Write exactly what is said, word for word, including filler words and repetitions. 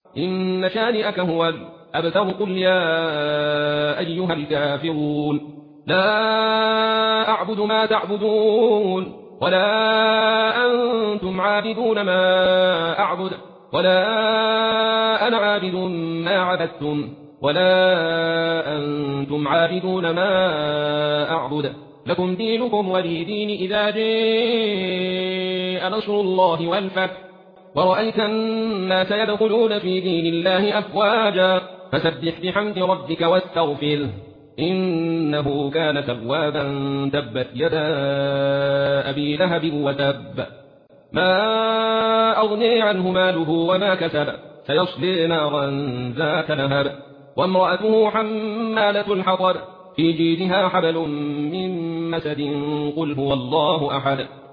إن شانئك هو الأبتر. قل يا أيها الكافرون لا أعبد ما تعبدون ولا أنتم عابدون ما أعبد ولا أنا عابد ما عبدتم ولا أنتم عابدون ما أعبد لكم دينكم ولي دين. إذا جاء نصر الله والفتح ورأيت الناس يدخلون في دين الله أفواجا فسبح بحمد ربك واستغفره إنه كان توابا. تبت يدا أبي لهب وتب ما أغني عنه ماله وما كسب سيصلي نارا ذات لهب وامرأته حمالة الحطب في جيدها حبل من مسد. قل هو الله أحد